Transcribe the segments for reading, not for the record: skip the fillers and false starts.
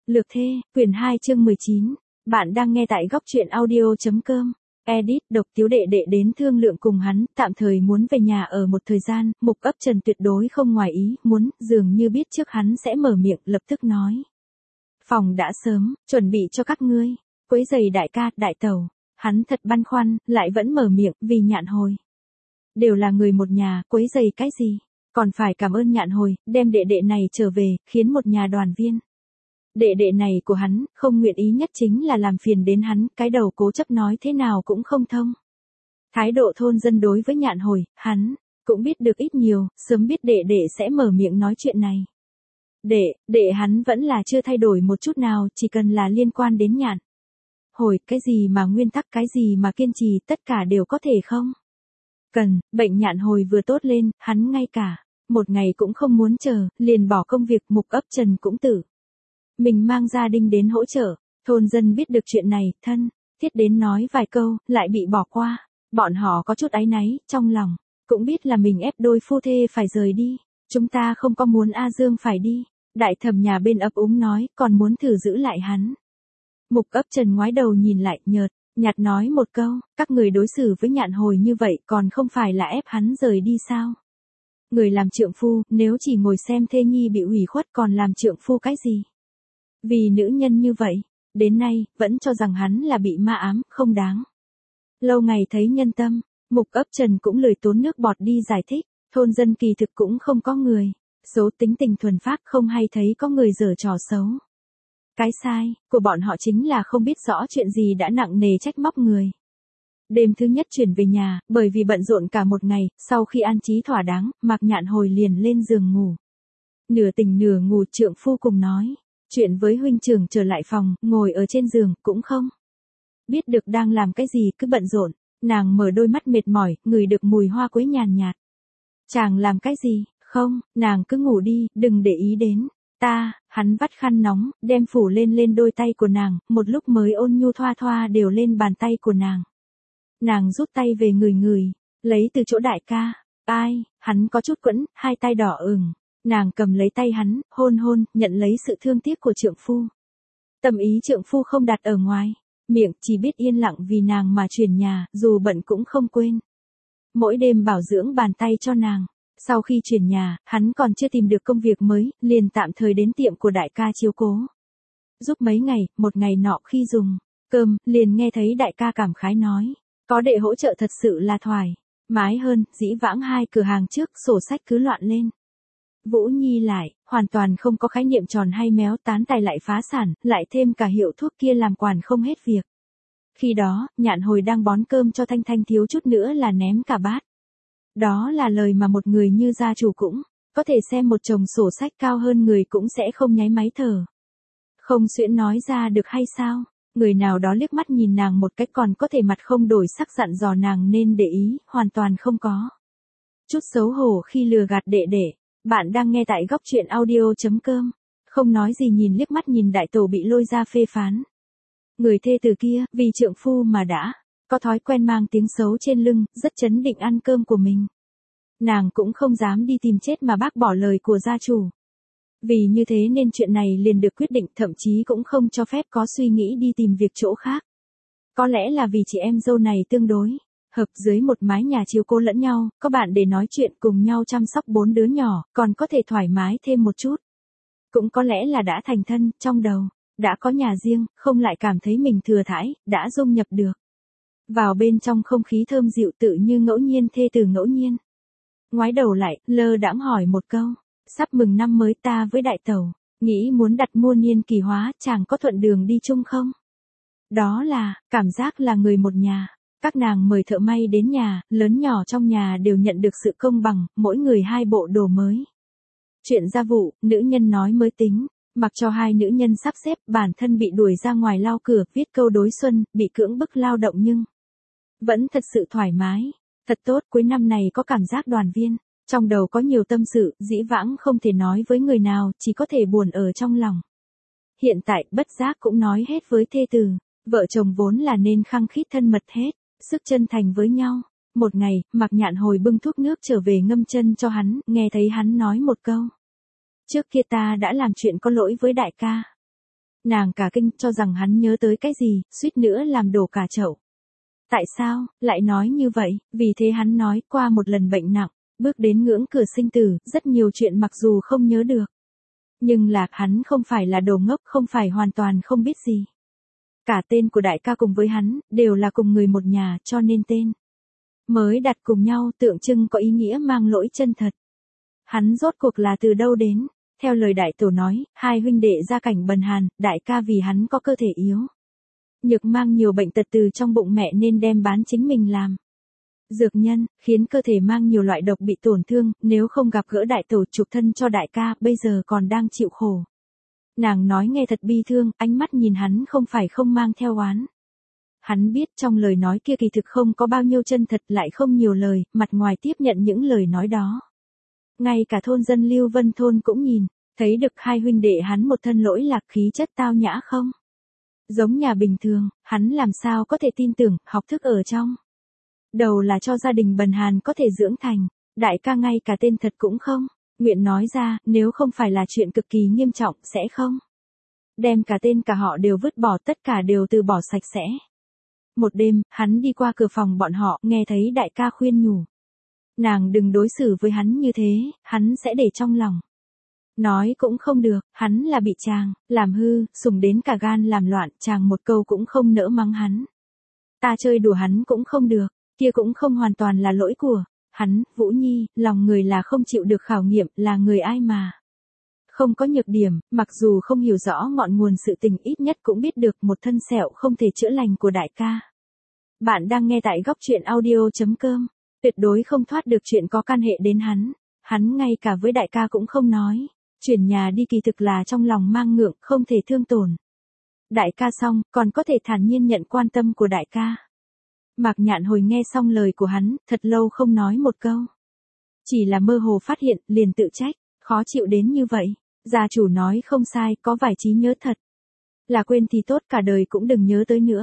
Lược thê, quyển 2 chương 19. Bạn đang nghe tại góc truyện audio.com. Edit, Độc Tiếu đệ đệ đến thương lượng cùng hắn, tạm thời muốn về nhà ở một thời gian, Mục Ấp Trần tuyệt đối không ngoài ý, muốn, dường như biết trước hắn sẽ mở miệng, lập tức nói. Phòng đã sớm, chuẩn bị cho các ngươi, quấy giày đại ca, đại tẩu. Hắn thật băn khoăn, lại vẫn mở miệng, vì Nhạn Hồi. Đều là người một nhà, quấy giày cái gì? Còn phải cảm ơn Nhạn Hồi, đem đệ đệ này trở về, khiến một nhà đoàn viên. Đệ đệ này của hắn, không nguyện ý nhất chính là làm phiền đến hắn, cái đầu cố chấp nói thế nào cũng không thông. Thái độ thôn dân đối với Nhạn Hồi, hắn cũng biết được ít nhiều, sớm biết đệ đệ sẽ mở miệng nói chuyện này. Đệ hắn vẫn là chưa thay đổi một chút nào, chỉ cần là liên quan đến Nhạn Hồi, cái gì mà nguyên tắc, cái gì mà kiên trì, tất cả đều có thể không? Cần, bệnh Nhạn Hồi vừa tốt lên, hắn ngay cả một ngày cũng không muốn chờ, liền bỏ công việc. Mục Ấp Trần cũng tự mình mang gia đình đến hỗ trợ. Thôn dân biết được chuyện này, thân thiết đến nói vài câu, lại bị bỏ qua. Bọn họ có chút áy náy, trong lòng cũng biết là mình ép đôi phu thê phải rời đi. Chúng ta không có muốn A Dương phải đi. Đại thẩm nhà bên ấp úng nói, còn muốn thử giữ lại hắn. Mục Ấp Trần ngoái đầu nhìn lại, nhạt nói một câu, các người đối xử với Nhạn Hồi như vậy còn không phải là ép hắn rời đi sao? Người làm trượng phu, nếu chỉ ngồi xem thê nhi bị ủy khuất còn làm trượng phu cái gì? Vì nữ nhân như vậy, đến nay, vẫn cho rằng hắn là bị ma ám, không đáng. Lâu ngày thấy nhân tâm, Mục Ấp Trần cũng lười tốn nước bọt đi giải thích, thôn dân kỳ thực cũng không có người. Số tính tình thuần phác không hay thấy có người giở trò xấu. Cái sai của bọn họ chính là không biết rõ chuyện gì đã nặng nề trách móc người. Đêm thứ nhất chuyển về nhà, bởi vì bận rộn cả một ngày, sau khi an trí thỏa đáng, Mạc Nhạn Hồi liền lên giường ngủ. Nửa tỉnh nửa ngủ, trượng phu cùng nói chuyện với huynh trưởng, trở lại phòng, ngồi ở trên giường, cũng không biết được đang làm cái gì, cứ bận rộn. Nàng mở đôi mắt mệt mỏi, ngửi được mùi hoa quế nhàn nhạt. Chàng làm cái gì? Không, nàng cứ ngủ đi, đừng để ý đến ta. Hắn vắt khăn nóng, đem phủ lên đôi tay của nàng, một lúc mới ôn nhu thoa thoa đều lên bàn tay của nàng. Nàng rút tay về ngửi, lấy từ chỗ đại ca. Ai? Hắn có chút quẫn, hai tay đỏ ửng. Nàng cầm lấy tay hắn, hôn, nhận lấy sự thương tiếc của trượng phu. Tâm ý trượng phu không đặt ở ngoài, miệng chỉ biết yên lặng vì nàng mà chuyển nhà, dù bận cũng không quên. Mỗi đêm bảo dưỡng bàn tay cho nàng. Sau khi chuyển nhà, hắn còn chưa tìm được công việc mới, liền tạm thời đến tiệm của đại ca chiếu cố. Giúp mấy ngày, một ngày nọ khi dùng cơm, liền nghe thấy đại ca cảm khái nói, có đệ hỗ trợ thật sự là thoải mái hơn, dĩ vãng hai cửa hàng trước, sổ sách cứ loạn lên. Vũ Nhi lại, hoàn toàn không có khái niệm tròn hay méo, tán tài lại phá sản, lại thêm cả hiệu thuốc kia làm quản không hết việc. Khi đó, Nhạn Hồi đang bón cơm cho Thanh Thanh, thiếu chút nữa là ném cả bát. Đó là lời mà một người như gia chủ cũng có thể xem một chồng sổ sách cao hơn người cũng sẽ không nháy máy thở. Không xuyễn nói ra được hay sao? Người nào đó liếc mắt nhìn nàng một cách còn có thể mặt không đổi sắc dặn dò nàng nên để ý, hoàn toàn không có chút xấu hổ khi lừa gạt đệ đệ. Bạn đang nghe tại góc truyện audio.com. Không nói gì, nhìn liếc mắt nhìn đại tổ bị lôi ra phê phán. Người thê tử kia, vì trượng phu mà đã có thói quen mang tiếng xấu trên lưng, rất chấn định ăn cơm của mình. Nàng cũng không dám đi tìm chết mà bác bỏ lời của gia chủ. Vì như thế nên chuyện này liền được quyết định, thậm chí cũng không cho phép có suy nghĩ đi tìm việc chỗ khác. Có lẽ là vì chị em dâu này tương đối hợp, dưới một mái nhà chiếu cố lẫn nhau, có bạn để nói chuyện, cùng nhau chăm sóc 4 đứa nhỏ, còn có thể thoải mái thêm một chút. Cũng có lẽ là đã thành thân, trong đầu đã có nhà riêng, không lại cảm thấy mình thừa thãi, đã dung nhập được vào bên trong không khí thơm dịu, tự như ngẫu nhiên thê tử ngẫu nhiên. Ngoái đầu lại, lơ đãng hỏi một câu, sắp mừng năm mới, ta với đại tẩu nghĩ muốn đặt mua niên kỳ hóa, chàng có thuận đường đi chung không? Đó là cảm giác là người một nhà. Các nàng mời thợ may đến nhà, lớn nhỏ trong nhà đều nhận được sự công bằng, mỗi người 2 bộ đồ mới. Chuyện gia vụ, nữ nhân nói mới tính, mặc cho 2 nữ nhân sắp xếp, bản thân bị đuổi ra ngoài lau cửa, viết câu đối xuân, bị cưỡng bức lao động nhưng vẫn thật sự thoải mái, thật tốt. Cuối năm này có cảm giác đoàn viên, trong đầu có nhiều tâm sự, dĩ vãng không thể nói với người nào, chỉ có thể buồn ở trong lòng. Hiện tại, bất giác cũng nói hết với thê tử, vợ chồng vốn là nên khăng khít thân mật hết sức chân thành với nhau. Một ngày, Mạc Nhạn Hồi bưng thuốc nước trở về ngâm chân cho hắn, nghe thấy hắn nói một câu. Trước kia ta đã làm chuyện có lỗi với đại ca. Nàng cả kinh cho rằng hắn nhớ tới cái gì, suýt nữa làm đổ cả chậu. Tại sao, lại nói như vậy, vì thế hắn nói qua một lần bệnh nặng, bước đến ngưỡng cửa sinh tử, rất nhiều chuyện mặc dù không nhớ được. Nhưng là, hắn không phải là đồ ngốc, không phải hoàn toàn không biết gì. Cả tên của đại ca cùng với hắn, đều là cùng người một nhà, cho nên tên mới đặt cùng nhau tượng trưng có ý nghĩa mang lỗi chân thật. Hắn rốt cuộc là từ đâu đến? Theo lời đại tổ nói, hai huynh đệ gia cảnh bần hàn, đại ca vì hắn có cơ thể yếu nhược mang nhiều bệnh tật từ trong bụng mẹ nên đem bán chính mình làm dược nhân, khiến cơ thể mang nhiều loại độc bị tổn thương, nếu không gặp gỡ đại tổ chuộc thân cho đại ca, bây giờ còn đang chịu khổ. Nàng nói nghe thật bi thương, ánh mắt nhìn hắn không phải không mang theo oán. Hắn biết trong lời nói kia kỳ thực không có bao nhiêu chân thật, lại không nhiều lời, mặt ngoài tiếp nhận những lời nói đó. Ngay cả thôn dân Lưu Vân thôn cũng nhìn, thấy được hai huynh đệ hắn một thân lỗi lạc, khí chất tao nhã không giống nhà bình thường, hắn làm sao có thể tin tưởng, học thức ở trong đầu là cho gia đình bần hàn có thể dưỡng thành, đại ca ngay cả tên thật cũng không nguyện nói ra, nếu không phải là chuyện cực kỳ nghiêm trọng, sẽ không đem cả tên cả họ đều vứt bỏ, tất cả đều từ bỏ sạch sẽ. Một đêm, hắn đi qua cửa phòng bọn họ, nghe thấy đại ca khuyên nhủ. Nàng đừng đối xử với hắn như thế, hắn sẽ để trong lòng. Nói cũng không được, hắn là bị chàng làm hư, sủng đến cả gan làm loạn, chàng một câu cũng không nỡ mắng hắn. Ta chơi đùa hắn cũng không được, kia cũng không hoàn toàn là lỗi của hắn, Vũ Nhi, lòng người là không chịu được khảo nghiệm, là người ai mà không có nhược điểm, mặc dù không hiểu rõ ngọn nguồn sự tình, ít nhất cũng biết được một thân sẹo không thể chữa lành của đại ca. Bạn đang nghe tại góc truyện audio.com, tuyệt đối không thoát được chuyện có can hệ đến hắn ngay cả với đại ca cũng không nói. Chuyển nhà đi kỳ thực là trong lòng mang ngượng, không thể thương tổn đại ca xong, còn có thể thản nhiên nhận quan tâm của đại ca. Mạc Nhạn Hồi nghe xong lời của hắn, thật lâu không nói một câu. Chỉ là mơ hồ phát hiện, liền tự trách, khó chịu đến như vậy. Gia chủ nói không sai, có vài trí nhớ thật. Là quên thì tốt, cả đời cũng đừng nhớ tới nữa.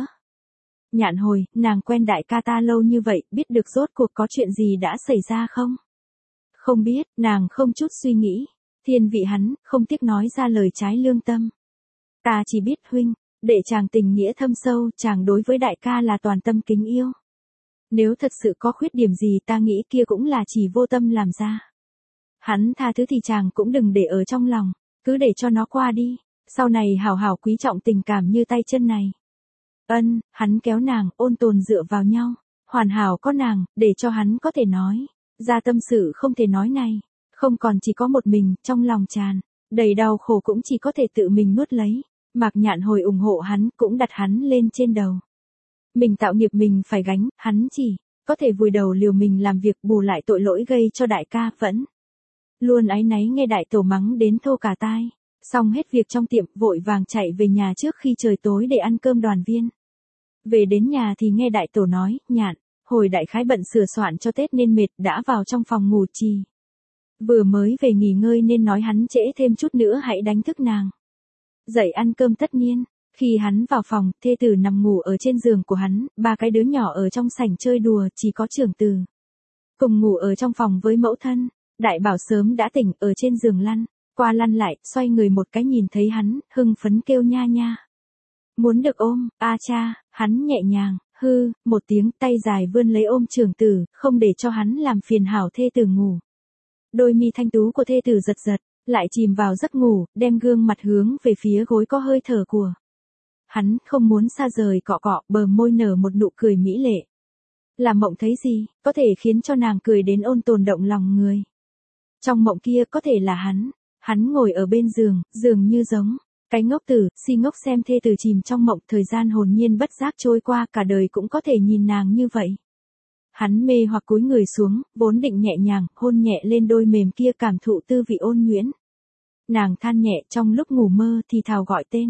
Nhạn Hồi, nàng quen đại ca ta lâu như vậy, biết được rốt cuộc có chuyện gì đã xảy ra không? Không biết, nàng không chút suy nghĩ. Thiên vị hắn, không tiếc nói ra lời trái lương tâm. Ta chỉ biết huynh, để chàng tình nghĩa thâm sâu, chàng đối với đại ca là toàn tâm kính yêu. Nếu thật sự có khuyết điểm gì ta nghĩ kia cũng là chỉ vô tâm làm ra. Hắn tha thứ thì chàng cũng đừng để ở trong lòng, cứ để cho nó qua đi, sau này hảo hảo quý trọng tình cảm như tay chân này. Ân, hắn kéo nàng, ôn tồn dựa vào nhau, hoàn hảo có nàng, để cho hắn có thể nói ra tâm sự không thể nói này. Không còn chỉ có một mình, trong lòng tràn đầy đau khổ cũng chỉ có thể tự mình nuốt lấy. Mạc Nhạn Hồi ủng hộ hắn, cũng đặt hắn lên trên đầu. Mình tạo nghiệp mình phải gánh, hắn chỉ có thể vùi đầu liều mình làm việc bù lại tội lỗi gây cho đại ca, vẫn luôn áy náy nghe đại tổ mắng đến thô cả tai. Xong hết việc trong tiệm, vội vàng chạy về nhà trước khi trời tối để ăn cơm đoàn viên. Về đến nhà thì nghe đại tổ nói, Nhạn Hồi đại khái bận sửa soạn cho Tết nên mệt, đã vào trong phòng ngủ trì. Vừa mới về nghỉ ngơi nên nói hắn trễ thêm chút nữa hãy đánh thức nàng dậy ăn cơm. Tất nhiên, khi hắn vào phòng, thê tử nằm ngủ ở trên giường của hắn, ba cái đứa nhỏ ở trong sảnh chơi đùa, chỉ có trưởng tử cùng ngủ ở trong phòng với mẫu thân. Đại bảo sớm đã tỉnh, ở trên giường lăn qua lăn lại, xoay người một cái nhìn thấy hắn, hưng phấn kêu nha nha. Muốn được ôm, a cha, hắn nhẹ nhàng, một tiếng, tay dài vươn lấy ôm trưởng tử, không để cho hắn làm phiền hảo thê tử ngủ. Đôi mi thanh tú của thê tử giật giật, lại chìm vào giấc ngủ, đem gương mặt hướng về phía gối có hơi thở của hắn, không muốn xa rời, cọ cọ, bờ môi nở một nụ cười mỹ lệ. Là mộng thấy gì, có thể khiến cho nàng cười đến ôn tồn động lòng người. Trong mộng kia có thể là hắn ngồi ở bên giường, dường như giống cái ngốc tử, si ngốc xem thê tử chìm trong mộng, thời gian hồn nhiên bất giác trôi qua, cả đời cũng có thể nhìn nàng như vậy. Hắn mê hoặc cúi người xuống, vốn định nhẹ nhàng, hôn nhẹ lên đôi mềm kia, cảm thụ tư vị ôn nhuyễn. Nàng than nhẹ, trong lúc ngủ mơ thì thào gọi tên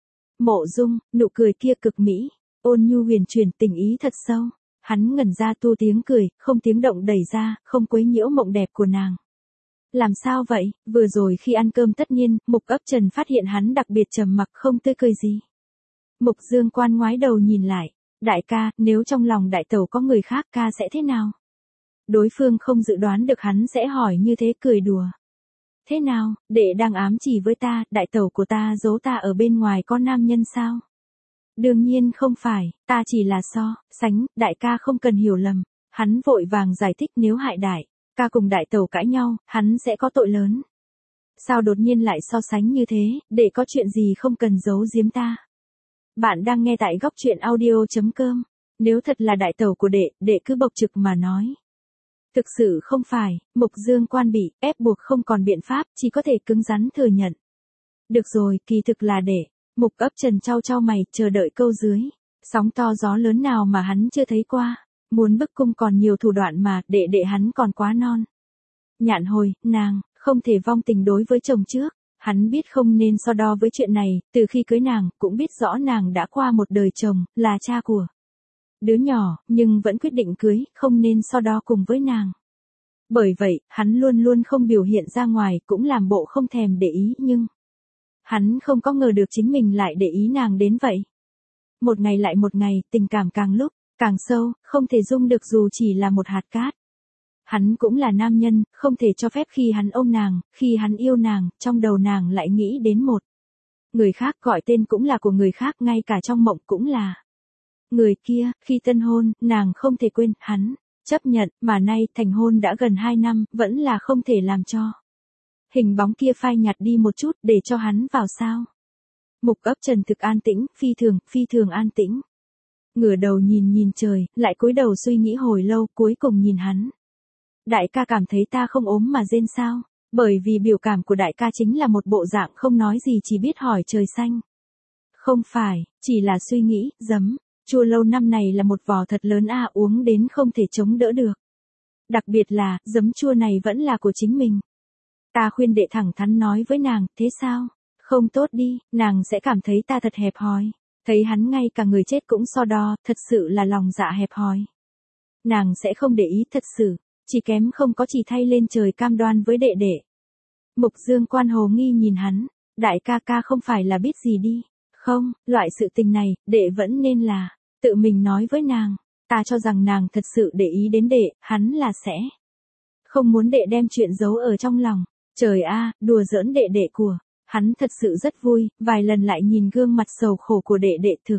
Mộ Dung, nụ cười kia cực mỹ, ôn nhu huyền chuyển, tình ý thật sâu. Hắn ngẩn ra, tu tiếng cười, không tiếng động đẩy ra, không quấy nhiễu mộng đẹp của nàng. Làm sao vậy? Vừa rồi khi ăn cơm tất nhiên, Mục Ấp Trần phát hiện hắn đặc biệt trầm mặc, không tươi cười gì. Mục Dương Quan ngoái đầu nhìn lại. Đại ca, nếu trong lòng đại tẩu có người khác, ca sẽ thế nào? Đối phương không dự đoán được hắn sẽ hỏi như thế, cười đùa. Thế nào, đệ đang ám chỉ với ta, đại tẩu của ta giấu ta ở bên ngoài có nam nhân sao? Đương nhiên không phải, ta chỉ là so, sánh, đại ca không cần hiểu lầm. Hắn vội vàng giải thích nếu hại đại ca cùng đại tẩu cãi nhau, hắn sẽ có tội lớn. Sao đột nhiên lại so sánh như thế, để có chuyện gì không cần giấu giếm ta. Bạn đang nghe tại góc truyện audio.com. Nếu thật là đại tẩu của đệ cứ bộc trực mà nói. Thực sự không phải, Mục Dương Quan bị ép buộc không còn biện pháp, chỉ có thể cứng rắn thừa nhận. Được rồi, kỳ thực là đệ. Mục Ấp Trần trao trao mày, chờ đợi câu dưới. Sóng to gió lớn nào mà hắn chưa thấy qua. Muốn bức cung còn nhiều thủ đoạn mà, đệ hắn còn quá non. Nhạn Hồi, nàng, không thể vong tình đối với chồng trước. Hắn biết không nên so đo với chuyện này, từ khi cưới nàng, cũng biết rõ nàng đã qua một đời chồng, là cha của đứa nhỏ, nhưng vẫn quyết định cưới, không nên so đo cùng với nàng. Bởi vậy, hắn luôn luôn không biểu hiện ra ngoài, cũng làm bộ không thèm để ý, nhưng hắn không có ngờ được chính mình lại để ý nàng đến vậy. Một ngày lại một ngày, tình cảm càng lúc càng sâu, không thể dung được dù chỉ là một hạt cát. Hắn cũng là nam nhân, không thể cho phép khi hắn ôm nàng, khi hắn yêu nàng, trong đầu nàng lại nghĩ đến một người khác, gọi tên cũng là của người khác, ngay cả trong mộng cũng là người kia. Khi tân hôn, nàng không thể quên, hắn chấp nhận, mà nay thành hôn đã gần 2 năm, vẫn là không thể làm cho hình bóng kia phai nhạt đi một chút, để cho hắn vào sao. Mục Ấp Trần thực an tĩnh, phi thường an tĩnh. Ngửa đầu nhìn trời, lại cúi đầu suy nghĩ hồi lâu, cuối cùng nhìn hắn. Đại ca cảm thấy ta không ốm mà rên sao? Bởi vì biểu cảm của đại ca chính là một bộ dạng không nói gì, chỉ biết hỏi trời xanh. Không phải, chỉ là suy nghĩ, giấm chua lâu năm này là một vò thật lớn uống đến không thể chống đỡ được. Đặc biệt là, giấm chua này vẫn là của chính mình. Ta khuyên đệ thẳng thắn nói với nàng, thế sao? Không tốt đi, nàng sẽ cảm thấy ta thật hẹp hòi. Thấy hắn ngay cả người chết cũng so đo, thật sự là lòng dạ hẹp hòi. Nàng sẽ không để ý thật sự, chỉ kém không có chỉ thay lên trời cam đoan với đệ. Mục Dương Quan hồ nghi nhìn hắn, đại ca không phải là biết gì đi. Không, loại sự tình này, đệ vẫn nên là tự mình nói với nàng. Ta cho rằng nàng thật sự để ý đến đệ, hắn là sẽ không muốn đệ đem chuyện giấu ở trong lòng. Trời đùa giỡn đệ của hắn thật sự rất vui, vài lần lại nhìn gương mặt sầu khổ của đệ thực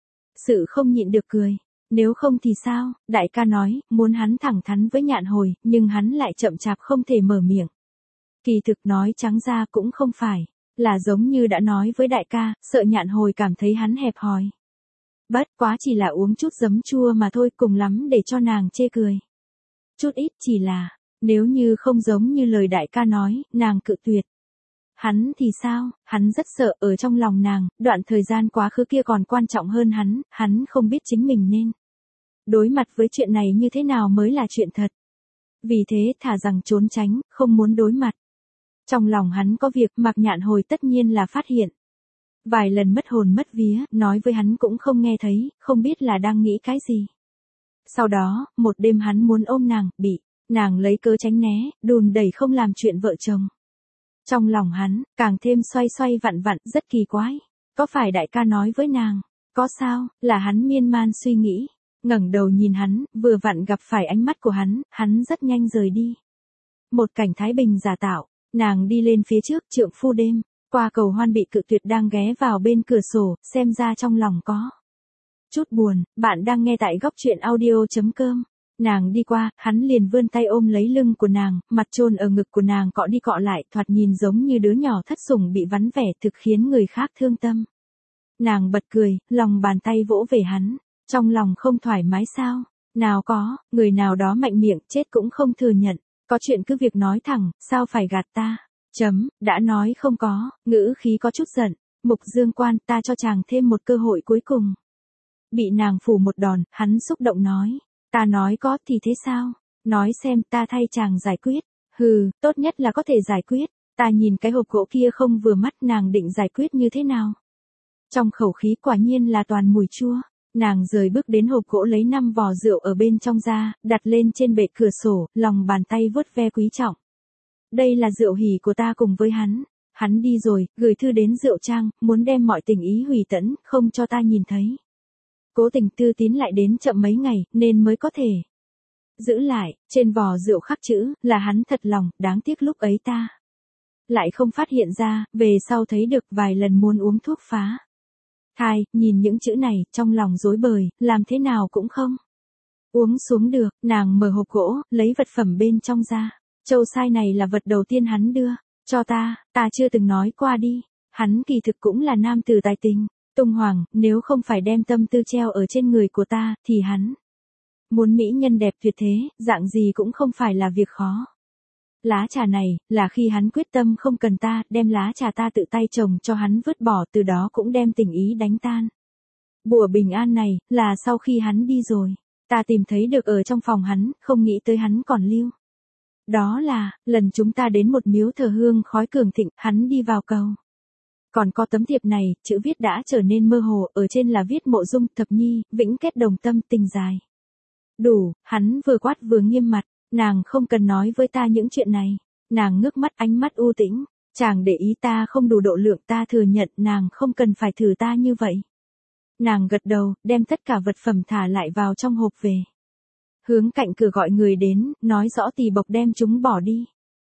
sự không nhịn được cười. Nếu không thì sao? Đại ca nói, muốn hắn thẳng thắn với Nhạn Hồi, nhưng hắn lại chậm chạp không thể mở miệng. Kỳ thực nói trắng ra cũng không phải là giống như đã nói với đại ca, sợ Nhạn Hồi cảm thấy hắn hẹp hòi. Bất quá chỉ là uống chút giấm chua mà thôi, cùng lắm để cho nàng chê cười. Chút ít chỉ là, nếu như không giống như lời đại ca nói, nàng cự tuyệt. Hắn thì sao? Hắn rất sợ ở trong lòng nàng, đoạn thời gian quá khứ kia còn quan trọng hơn hắn không biết chính mình nên đối mặt với chuyện này như thế nào mới là chuyện thật. Vì thế thà rằng trốn tránh, không muốn đối mặt. Trong lòng hắn có việc, Mạc Nhạn Hồi tất nhiên là phát hiện. Vài lần mất hồn mất vía, nói với hắn cũng không nghe thấy, không biết là đang nghĩ cái gì. Sau đó, một đêm hắn muốn ôm nàng, bị nàng lấy cớ tránh né, đùn đẩy không làm chuyện vợ chồng. Trong lòng hắn, càng thêm xoay xoay vặn vặn, rất kỳ quái. Có phải đại ca nói với nàng? Có sao? Là hắn miên man suy nghĩ. Ngẩng đầu nhìn hắn, vừa vặn gặp phải ánh mắt của hắn rất nhanh rời đi. Một cảnh thái bình giả tạo, nàng đi lên phía trước, trượng phu đêm, qua cầu hoan bị cự tuyệt đang ghé vào bên cửa sổ, xem ra trong lòng có chút buồn. Bạn đang nghe tại góc truyện audio.com. Nàng đi qua, hắn liền vươn tay ôm lấy lưng của nàng, mặt chôn ở ngực của nàng cọ đi cọ lại, thoạt nhìn giống như đứa nhỏ thất sủng bị vắn vẻ, thực khiến người khác thương tâm. Nàng bật cười, lòng bàn tay vỗ về hắn, trong lòng không thoải mái sao? Nào có, người nào đó mạnh miệng, chết cũng không thừa nhận, có chuyện cứ việc nói thẳng, sao phải gạt ta? Đã nói không có, ngữ khí có chút giận. Mục Dương Quan, ta cho chàng thêm một cơ hội cuối cùng. Bị nàng phủ một đòn, hắn xúc động nói. Ta nói có thì thế sao? Nói xem, ta thay chàng giải quyết. Hừ, tốt nhất là có thể giải quyết. Ta nhìn cái hộp gỗ kia không vừa mắt, nàng định giải quyết như thế nào? Trong khẩu khí quả nhiên là toàn mùi chua. Nàng rời bước đến hộp gỗ lấy 5 vò rượu ở bên trong ra, đặt lên trên bệ cửa sổ, lòng bàn tay vuốt ve quý trọng. Đây là rượu hỉ của ta cùng với hắn. Hắn đi rồi, gửi thư đến Rượu Trang, muốn đem mọi tình ý hủy tẫn, không cho ta nhìn thấy. Cố tình Tư Tín lại đến chậm mấy ngày, nên mới có thể giữ lại. Trên vò rượu khắc chữ, là hắn thật lòng, đáng tiếc lúc ấy ta lại không phát hiện ra, về sau thấy được vài lần muốn uống thuốc phá thai, nhìn những chữ này, trong lòng rối bời, làm thế nào cũng không uống xuống được, nàng mở hộp gỗ, lấy vật phẩm bên trong ra. Châu sai này là vật đầu tiên hắn đưa cho ta chưa từng nói qua đi. Hắn kỳ thực cũng là nam tử tài tình. Tung Hoàng, nếu không phải đem tâm tư treo ở trên người của ta, thì hắn muốn mỹ nhân đẹp tuyệt thế, dạng gì cũng không phải là việc khó. Lá trà này, là khi hắn quyết tâm không cần ta, đem lá trà ta tự tay trồng cho hắn vứt bỏ, từ đó cũng đem tình ý đánh tan. Bùa bình an này, là sau khi hắn đi rồi, ta tìm thấy được ở trong phòng hắn, không nghĩ tới hắn còn lưu. Đó là, lần chúng ta đến một miếu thờ hương khói cường thịnh, hắn đi vào cầu. Còn có tấm thiệp này, chữ viết đã trở nên mơ hồ, ở trên là viết mộ dung thập nhi, vĩnh kết đồng tâm tình dài. Đủ, hắn vừa quát vừa nghiêm mặt, nàng không cần nói với ta những chuyện này. Nàng ngước mắt, ánh mắt u tĩnh, chàng để ý ta không đủ độ lượng, ta thừa nhận nàng không cần phải thử ta như vậy. Nàng gật đầu, đem tất cả vật phẩm thả lại vào trong hộp về. Hướng cạnh cửa gọi người đến, nói rõ Tỳ Bộc đem chúng bỏ đi.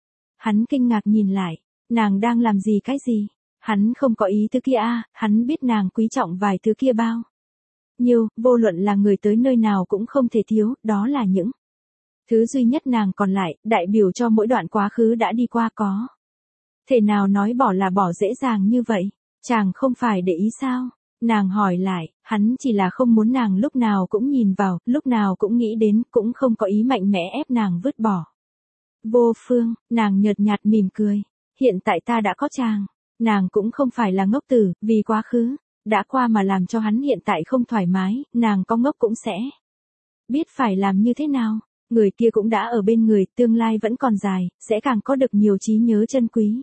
Hắn kinh ngạc nhìn lại, nàng đang làm gì cái gì? Hắn không có ý thứ kia hắn biết nàng quý trọng vài thứ kia bao nhiêu, vô luận là người tới nơi nào cũng không thể thiếu, đó là những thứ duy nhất nàng còn lại, đại biểu cho mỗi đoạn quá khứ đã đi qua có. Thể nào nói bỏ là bỏ dễ dàng như vậy, chàng không phải để ý sao? Nàng hỏi lại, hắn chỉ là không muốn nàng lúc nào cũng nhìn vào, lúc nào cũng nghĩ đến, cũng không có ý mạnh mẽ ép nàng vứt bỏ. Vô Phương, nàng nhợt nhạt mỉm cười, hiện tại ta đã có chàng. Nàng cũng không phải là ngốc tử, vì quá khứ đã qua mà làm cho hắn hiện tại không thoải mái, nàng có ngốc cũng sẽ biết phải làm như thế nào. Người kia cũng đã ở bên người, tương lai vẫn còn dài, sẽ càng có được nhiều trí nhớ chân quý.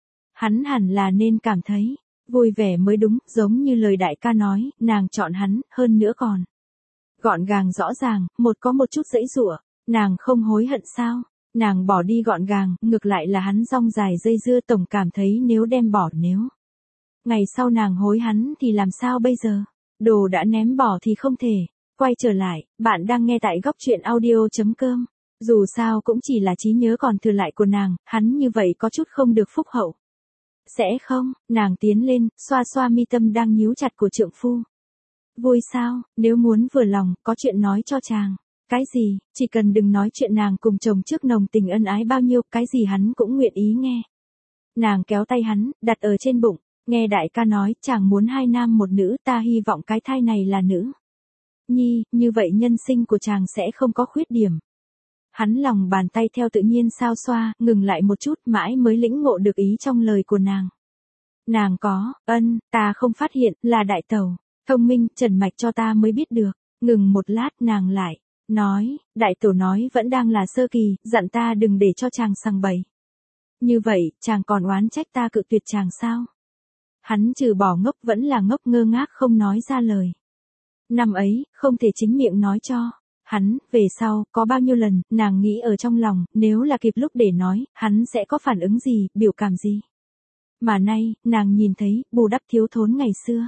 Hắn hẳn là nên cảm thấy vui vẻ mới đúng, giống như lời đại ca nói, nàng chọn hắn, hơn nữa còn gọn gàng rõ ràng, có một chút giãy giụa, nàng không hối hận sao? Nàng bỏ đi gọn gàng, ngược lại là hắn rong dài dây dưa, tổng cảm thấy nếu đem bỏ, nếu ngày sau nàng hối hắn thì làm sao bây giờ? Đồ đã ném bỏ thì không thể quay trở lại. Bạn đang nghe tại góc truyện audio.com. Dù sao cũng chỉ là trí nhớ còn thừa lại của nàng, hắn như vậy có chút không được phúc hậu. Sẽ không? Nàng tiến lên, xoa xoa mi tâm đang nhíu chặt của trượng phu. Vui sao? Nếu muốn vừa lòng, có chuyện nói cho chàng. Cái gì? Chỉ cần đừng nói chuyện nàng cùng chồng trước nồng tình ân ái bao nhiêu, cái gì hắn cũng nguyện ý nghe. Nàng kéo tay hắn, đặt ở trên bụng, nghe đại ca nói, chàng muốn 2 nam 1 nữ, ta hy vọng cái thai này là nữ nhi, như vậy nhân sinh của chàng sẽ không có khuyết điểm. Hắn lòng bàn tay theo tự nhiên sao xoa, ngừng lại một chút, mãi mới lĩnh ngộ được ý trong lời của nàng. Nàng có, ta không phát hiện, là đại tẩu, thông minh, trần mạch cho ta mới biết được. Ngừng một lát, nàng lại nói, đại tẩu nói vẫn đang là sơ kỳ, dặn ta đừng để cho chàng sằng bậy. Như vậy, chàng còn oán trách ta cự tuyệt chàng sao? Hắn trừ bỏ ngốc vẫn là ngốc, ngơ ngác không nói ra lời. Năm ấy, không thể chính miệng nói cho hắn, về sau, có bao nhiêu lần, nàng nghĩ ở trong lòng, nếu là kịp lúc để nói, hắn sẽ có phản ứng gì, biểu cảm gì. Mà nay, nàng nhìn thấy, bù đắp thiếu thốn ngày xưa.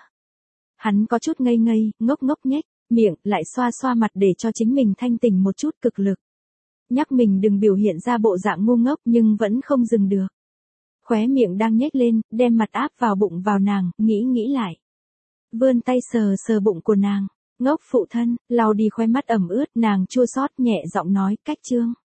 Hắn có chút ngây ngây, ngốc ngốc nhếch miệng, lại xoa xoa mặt để cho chính mình thanh tỉnh một chút, cực lực nhắc mình đừng biểu hiện ra bộ dạng ngu ngốc, nhưng vẫn không dừng được. Khóe miệng đang nhếch lên, đem mặt áp vào bụng vào nàng, nghĩ lại. Vươn tay sờ sờ bụng của nàng. Ngốc phụ thân, lau đi khóe mắt ẩm ướt, nàng chua xót nhẹ giọng nói, cách chương.